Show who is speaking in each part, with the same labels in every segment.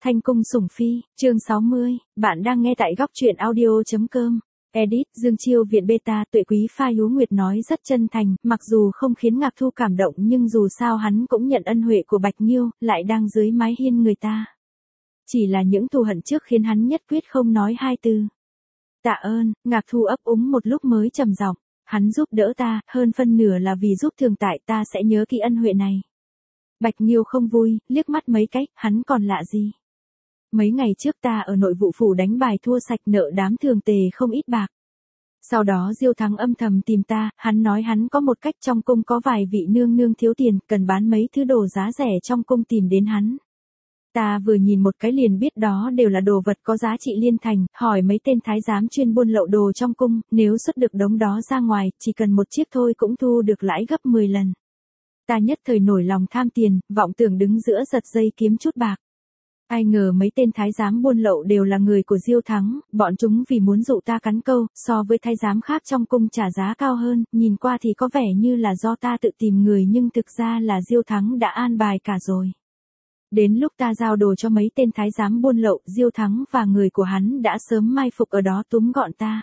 Speaker 1: Thanh cung sủng phi, chương 60, bạn đang nghe tại góc truyện audio.com. Edit, Dương Chiêu Viện Beta, Tuệ Quý Pha Hú Nguyệt nói rất chân thành, mặc dù không khiến Ngạc Thu cảm động nhưng dù sao hắn cũng nhận ân huệ của Bạch Nghiêu, lại đang dưới mái hiên người ta. Chỉ là những thù hận trước khiến hắn nhất quyết không nói hai từ. Tạ ơn, Ngạc Thu ấp úng một lúc mới trầm giọng, hắn giúp đỡ ta, hơn phân nửa là vì giúp thường tại ta sẽ nhớ kỹ ân huệ này. Bạch Nghiêu không vui, liếc mắt mấy cách, hắn còn lạ gì. Mấy ngày trước ta ở nội vụ phủ đánh bài thua sạch nợ đám thường tề không ít bạc. Sau đó Diêu Thắng âm thầm tìm ta, hắn nói hắn có một cách trong cung có vài vị nương nương thiếu tiền, cần bán mấy thứ đồ giá rẻ trong cung tìm đến hắn. Ta vừa nhìn một cái liền biết đó đều là đồ vật có giá trị liên thành, hỏi mấy tên thái giám chuyên buôn lậu đồ trong cung, nếu xuất được đống đó ra ngoài, chỉ cần một chiếc thôi cũng thu được lãi gấp 10 lần. Ta nhất thời nổi lòng tham tiền, vọng tưởng đứng giữa giật dây kiếm chút bạc. Ai ngờ mấy tên thái giám buôn lậu đều là người của Diêu Thắng, bọn chúng vì muốn dụ ta cắn câu, so với thái giám khác trong cung trả giá cao hơn, nhìn qua thì có vẻ như là do ta tự tìm người nhưng thực ra là Diêu Thắng đã an bài cả rồi. Đến lúc ta giao đồ cho mấy tên thái giám buôn lậu, Diêu Thắng và người của hắn đã sớm mai phục ở đó túm gọn ta.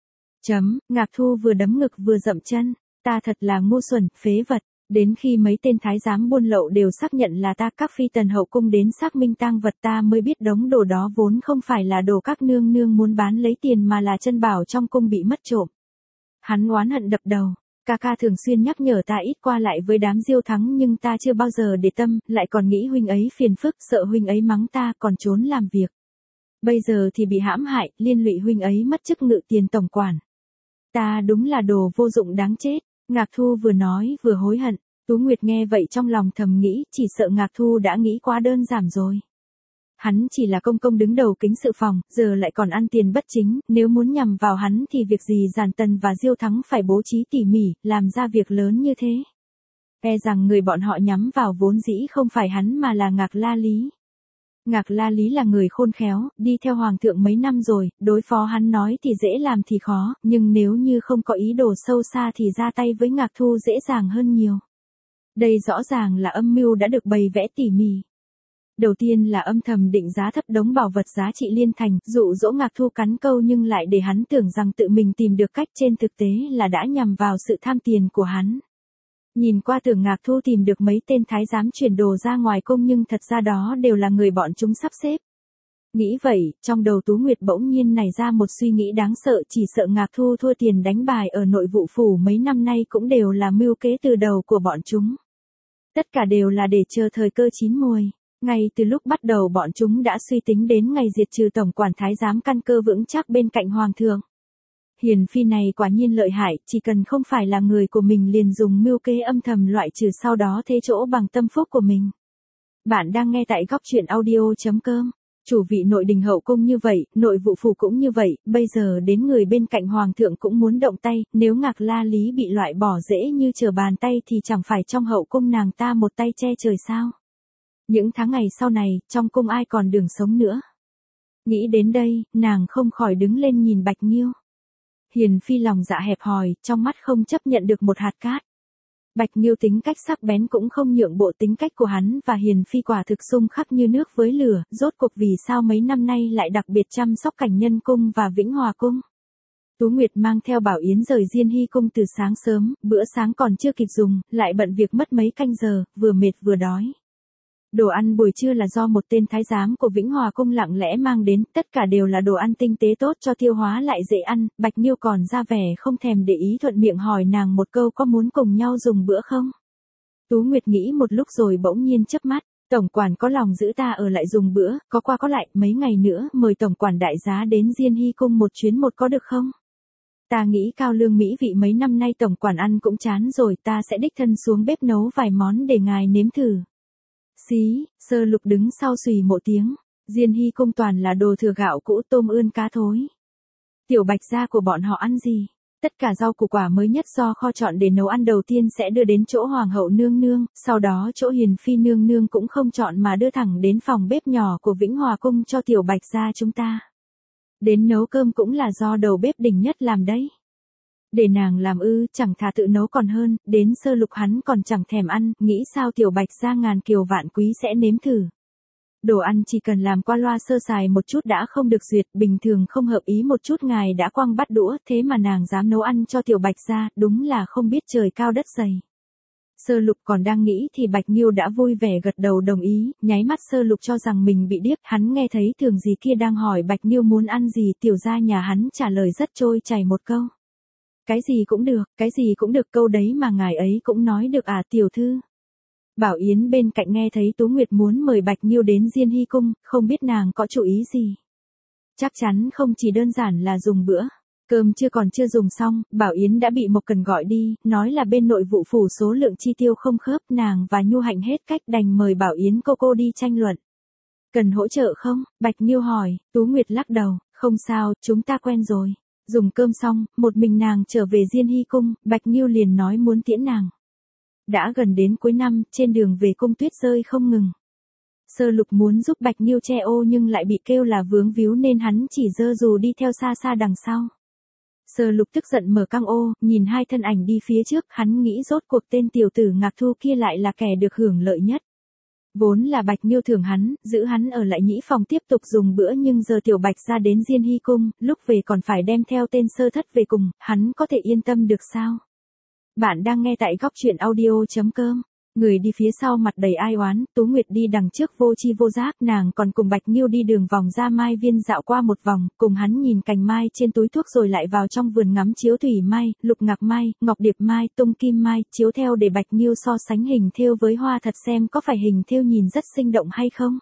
Speaker 1: Ngạc Thu vừa đấm ngực vừa dậm chân, ta thật là ngu xuẩn, phế vật. Đến khi mấy tên thái giám buôn lậu đều xác nhận là ta các phi tần hậu cung đến xác minh tang vật ta mới biết đống đồ đó vốn không phải là đồ các nương nương muốn bán lấy tiền mà là chân bảo trong cung bị mất trộm. Hắn oán hận đập đầu, ca thường xuyên nhắc nhở ta ít qua lại với đám Diêu Thắng nhưng ta chưa bao giờ để tâm, lại còn nghĩ huynh ấy phiền phức, sợ huynh ấy mắng ta còn trốn làm việc. Bây giờ thì bị hãm hại, liên lụy huynh ấy mất chức ngự tiền tổng quản. Ta đúng là đồ vô dụng đáng chết. Ngạc Thu vừa nói vừa hối hận, Tú Nguyệt nghe vậy trong lòng thầm nghĩ, chỉ sợ Ngạc Thu đã nghĩ quá đơn giản rồi. Hắn chỉ là công công đứng đầu kính sự phòng, giờ lại còn ăn tiền bất chính, nếu muốn nhằm vào hắn thì việc gì Giản Tần và Diêu Thắng phải bố trí tỉ mỉ, làm ra việc lớn như thế. E rằng người bọn họ nhắm vào vốn dĩ không phải hắn mà là Ngạc La Lý. Ngạc La Lý là người khôn khéo, đi theo hoàng thượng mấy năm rồi, đối phó hắn nói thì dễ làm thì khó, nhưng nếu như không có ý đồ sâu xa thì ra tay với Ngạc Thu dễ dàng hơn nhiều. Đây rõ ràng là âm mưu đã được bày vẽ tỉ mỉ. Đầu tiên là âm thầm định giá thấp đống bảo vật giá trị liên thành, dụ dỗ Ngạc Thu cắn câu nhưng lại để hắn tưởng rằng tự mình tìm được cách, trên thực tế là đã nhằm vào sự tham tiền của hắn. Nhìn qua tưởng Ngạc Thu tìm được mấy tên thái giám chuyển đồ ra ngoài cung nhưng thật ra đó đều là người bọn chúng sắp xếp. Nghĩ vậy, trong đầu Tú Nguyệt bỗng nhiên nảy ra một suy nghĩ đáng sợ, chỉ sợ Ngạc Thu thua tiền đánh bài ở nội vụ phủ mấy năm nay cũng đều là mưu kế từ đầu của bọn chúng. Tất cả đều là để chờ thời cơ chín muồi. Ngay từ lúc bắt đầu bọn chúng đã suy tính đến ngày diệt trừ tổng quản thái giám căn cơ vững chắc bên cạnh hoàng thượng. Hiền phi này quả nhiên lợi hại, chỉ cần không phải là người của mình liền dùng mưu kế âm thầm loại trừ sau đó thế chỗ bằng tâm phúc của mình. Bạn đang nghe tại góc truyện audio.com. Chủ vị nội đình hậu cung như vậy, nội vụ phủ cũng như vậy, bây giờ đến người bên cạnh hoàng thượng cũng muốn động tay, nếu Ngạc La Lý bị loại bỏ dễ như trở bàn tay thì chẳng phải trong hậu cung nàng ta một tay che trời sao. Những tháng ngày sau này, trong cung ai còn đường sống nữa. Nghĩ đến đây, nàng không khỏi đứng lên nhìn Bạch Nghiêu. Hiền phi lòng dạ hẹp hòi, trong mắt không chấp nhận được một hạt cát. Bạch Nghiêu tính cách sắc bén cũng không nhượng bộ tính cách của hắn và Hiền phi quả thực xung khắc như nước với lửa, rốt cuộc vì sao mấy năm nay lại đặc biệt chăm sóc Cảnh Nhân cung và Vĩnh Hòa cung. Tú Nguyệt mang theo Bảo Yến rời Diên Hy cung từ sáng sớm, bữa sáng còn chưa kịp dùng, lại bận việc mất mấy canh giờ, vừa mệt vừa đói. Đồ ăn buổi trưa là do một tên thái giám của Vĩnh Hòa cung lặng lẽ mang đến, tất cả đều là đồ ăn tinh tế tốt cho tiêu hóa lại dễ ăn, Bạch Nghiêu còn ra vẻ không thèm để ý thuận miệng hỏi nàng một câu có muốn cùng nhau dùng bữa không. Tú Nguyệt nghĩ một lúc rồi bỗng nhiên chớp mắt, tổng quản có lòng giữ ta ở lại dùng bữa, có qua có lại, mấy ngày nữa mời tổng quản đại giá đến Diên Hy cung một chuyến một có được không? Ta nghĩ cao lương mỹ vị mấy năm nay tổng quản ăn cũng chán rồi, ta sẽ đích thân xuống bếp nấu vài món để ngài nếm thử. Xí, Sơ Lục đứng sau xùy một tiếng, Diên Hy cung toàn là đồ thừa gạo cũ tôm ươn cá thối. Tiểu Bạch gia của bọn họ ăn gì? Tất cả rau củ quả mới nhất do kho chọn để nấu ăn đầu tiên sẽ đưa đến chỗ hoàng hậu nương nương, sau đó chỗ Hiền phi nương nương cũng không chọn mà đưa thẳng đến phòng bếp nhỏ của Vĩnh Hòa cung cho Tiểu Bạch gia chúng ta. Đến nấu cơm cũng là do đầu bếp đỉnh nhất làm đấy. Để nàng làm chẳng thà tự nấu còn hơn, đến Sơ Lục hắn còn chẳng thèm ăn, nghĩ sao Tiểu Bạch gia ngàn kiều vạn quý sẽ nếm thử. Đồ ăn chỉ cần làm qua loa sơ sài một chút đã không được duyệt, bình thường không hợp ý một chút ngài đã quăng bát đũa, thế mà nàng dám nấu ăn cho Tiểu Bạch gia, đúng là không biết trời cao đất dày. Sơ Lục còn đang nghĩ thì Bạch Nghiêu đã vui vẻ gật đầu đồng ý, nháy mắt Sơ Lục cho rằng mình bị điếc, hắn nghe thấy Thường gì kia đang hỏi Bạch Nghiêu muốn ăn gì, tiểu gia nhà hắn trả lời rất trôi chảy một câu. Cái gì cũng được, câu đấy mà ngài ấy cũng nói được à tiểu thư. Bảo Yến bên cạnh nghe thấy Tú Nguyệt muốn mời Bạch Nghiêu đến Diên Hy Cung, không biết nàng có chủ ý gì. Chắc chắn không chỉ đơn giản là dùng bữa. Cơm còn chưa dùng xong, Bảo Yến đã bị Mộc Cần gọi đi, nói là bên nội vụ phủ số lượng chi tiêu không khớp, nàng và Nhu Hạnh hết cách đành mời Bảo Yến cô đi tranh luận. Cần hỗ trợ không? Bạch Nghiêu hỏi, Tú Nguyệt lắc đầu, không sao, chúng ta quen rồi. Dùng cơm xong, một mình nàng trở về Diên Hy Cung, Bạch Nghiêu liền nói muốn tiễn nàng. Đã gần đến cuối năm, trên đường về cung tuyết rơi không ngừng. Sơ Lục muốn giúp Bạch Nghiêu che ô nhưng lại bị kêu là vướng víu nên hắn chỉ giơ dù đi theo xa xa đằng sau. Sơ Lục tức giận mở căng ô, nhìn hai thân ảnh đi phía trước, hắn nghĩ rốt cuộc tên tiểu tử Ngạc Thu kia lại là kẻ được hưởng lợi nhất. Vốn là Bạch Nghiêu thưởng hắn, giữ hắn ở lại nhĩ phòng tiếp tục dùng bữa nhưng giờ Tiểu Bạch ra đến Diên Hy Cung, lúc về còn phải đem theo tên Sơ Thất về cùng, hắn có thể yên tâm được sao? Bạn đang nghe tại góc truyện audio.com. Người đi phía sau mặt đầy ai oán, Tú Nguyệt đi đằng trước vô chi vô giác, nàng còn cùng Bạch Nghiêu đi đường vòng ra Mai Viên dạo qua một vòng, cùng hắn nhìn cành mai trên túi thuốc rồi lại vào trong vườn ngắm chiếu thủy mai, lục ngạc mai, ngọc điệp mai, tung kim mai, chiếu theo để Bạch Nghiêu so sánh hình thêu với hoa thật xem có phải hình thêu nhìn rất sinh động hay không.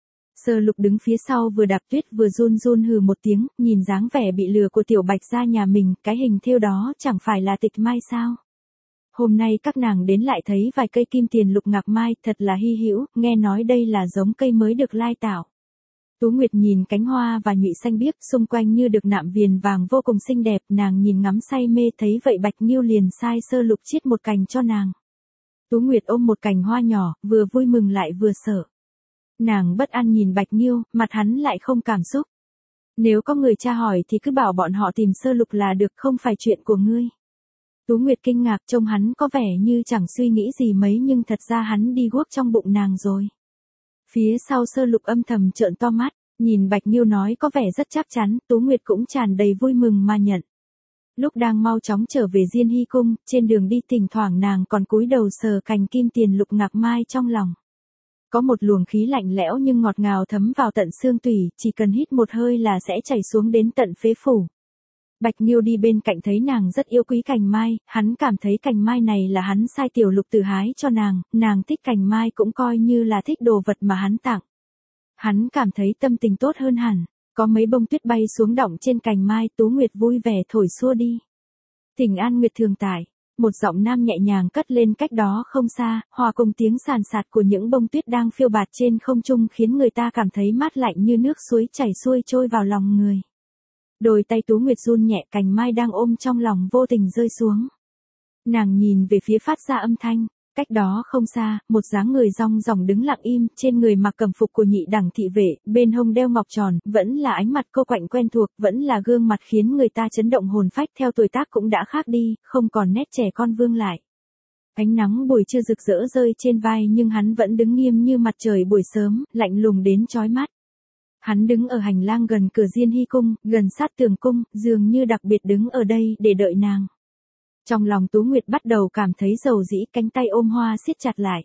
Speaker 1: Sơ Lục đứng phía sau vừa đạp tuyết vừa run run hừ một tiếng, nhìn dáng vẻ bị lừa của Tiểu Bạch gia nhà mình, cái hình thêu đó chẳng phải là tịch mai sao? Hôm nay các nàng đến lại thấy vài cây kim tiền lục ngạc mai, thật là hy hữu, nghe nói đây là giống cây mới được lai tạo. Tú Nguyệt nhìn cánh hoa và nhụy xanh biếc, xung quanh như được nạm viền vàng vô cùng xinh đẹp, nàng nhìn ngắm say mê, thấy vậy Bạch Nghiêu liền sai Sơ Lục chiết một cành cho nàng. Tú Nguyệt ôm một cành hoa nhỏ, vừa vui mừng lại vừa sợ. Nàng bất an nhìn Bạch Nghiêu, mặt hắn lại không cảm xúc. Nếu có người tra hỏi thì cứ bảo bọn họ tìm Sơ Lục là được, không phải chuyện của ngươi. Tú Nguyệt kinh ngạc, trông hắn có vẻ như chẳng suy nghĩ gì mấy nhưng thật ra hắn đi guốc trong bụng nàng rồi. Phía sau Sơ Lục âm thầm trợn to mắt, nhìn Bạch Nghiêu nói có vẻ rất chắc chắn, Tú Nguyệt cũng tràn đầy vui mừng mà nhận. Lúc đang mau chóng trở về Diên Hy Cung, trên đường đi thỉnh thoảng nàng còn cúi đầu sờ cành kim tiền lục ngạc mai trong lòng. Có một luồng khí lạnh lẽo nhưng ngọt ngào thấm vào tận xương tủy, chỉ cần hít một hơi là sẽ chảy xuống đến tận phế phủ. Bạch Nghiêu đi bên cạnh thấy nàng rất yêu quý cành mai, hắn cảm thấy cành mai này là hắn sai Tiểu Lục Tử hái cho nàng thích cành mai cũng coi như là thích đồ vật mà hắn tặng. Hắn cảm thấy tâm tình tốt hơn hẳn, có mấy bông tuyết bay xuống đọng trên cành mai, Tú Nguyệt vui vẻ thổi xua đi. Thỉnh An Nguyệt thường tại, một giọng nam nhẹ nhàng cất lên cách đó không xa, hòa cùng tiếng sàn sạt của những bông tuyết đang phiêu bạt trên không trung khiến người ta cảm thấy mát lạnh như nước suối chảy xuôi trôi vào lòng người. Đôi tay Tú Nguyệt run nhẹ, cành mai đang ôm trong lòng vô tình rơi xuống. Nàng nhìn về phía phát ra âm thanh, cách đó không xa, một dáng người rong ròng đứng lặng im, trên người mặc cẩm phục của nhị đẳng thị vệ, bên hông đeo ngọc tròn, vẫn là ánh mặt cô quạnh quen thuộc, vẫn là gương mặt khiến người ta chấn động hồn phách, theo tuổi tác cũng đã khác đi, không còn nét trẻ con vương lại. Ánh nắng buổi trưa rực rỡ rơi trên vai nhưng hắn vẫn đứng nghiêm như mặt trời buổi sớm, lạnh lùng đến chói mắt. Hắn đứng ở hành lang gần cửa Diên Hy Cung, gần sát tường cung, dường như đặc biệt đứng ở đây để đợi nàng. Trong lòng Tú Nguyệt bắt đầu cảm thấy dầu dĩ, cánh tay ôm hoa siết chặt lại.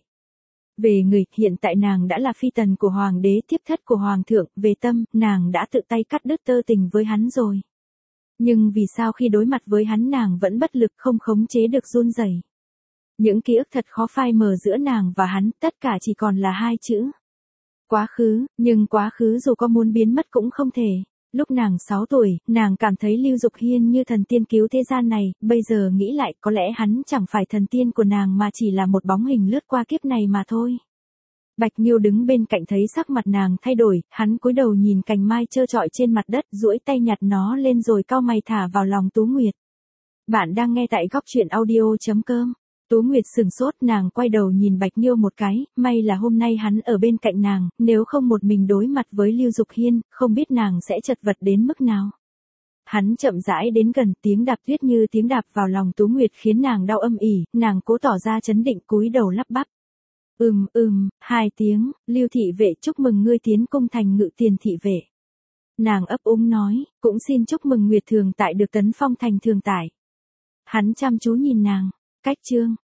Speaker 1: Về người, hiện tại nàng đã là phi tần của hoàng đế, thiếp thất của hoàng thượng, về tâm, nàng đã tự tay cắt đứt tơ tình với hắn rồi. Nhưng vì sao khi đối mặt với hắn nàng vẫn bất lực, không khống chế được run rẩy. Những ký ức thật khó phai mờ giữa nàng và hắn, tất cả chỉ còn là hai chữ. Quá khứ, nhưng quá khứ dù có muốn biến mất cũng không thể. Lúc nàng 6 tuổi, nàng cảm thấy Lưu Dục Hiên như thần tiên cứu thế gian này, bây giờ nghĩ lại có lẽ hắn chẳng phải thần tiên của nàng mà chỉ là một bóng hình lướt qua kiếp này mà thôi. Bạch Nghiêu đứng bên cạnh thấy sắc mặt nàng thay đổi, hắn cúi đầu nhìn cành mai trơ trọi trên mặt đất, duỗi tay nhặt nó lên rồi cau mày thả vào lòng Tú Nguyệt. Bạn đang nghe tại góc truyện audio.com. Tú Nguyệt sừng sốt, nàng quay đầu nhìn Bạch Nghiêu một cái, may là hôm nay hắn ở bên cạnh nàng, nếu không một mình đối mặt với Lưu Dục Hiên, không biết nàng sẽ chật vật đến mức nào. Hắn chậm rãi đến gần, tiếng đạp tuyết như tiếng đạp vào lòng Tú Nguyệt khiến nàng đau âm ỉ, nàng cố tỏ ra trấn định cúi đầu lắp bắp. 2 tiếng, Lưu thị vệ chúc mừng ngươi tiến cung thành ngự tiền thị vệ. Nàng ấp úng nói, cũng xin chúc mừng Nguyệt Thường tại được tấn phong thành thường tải. Hắn chăm chú nhìn nàng, cách chương.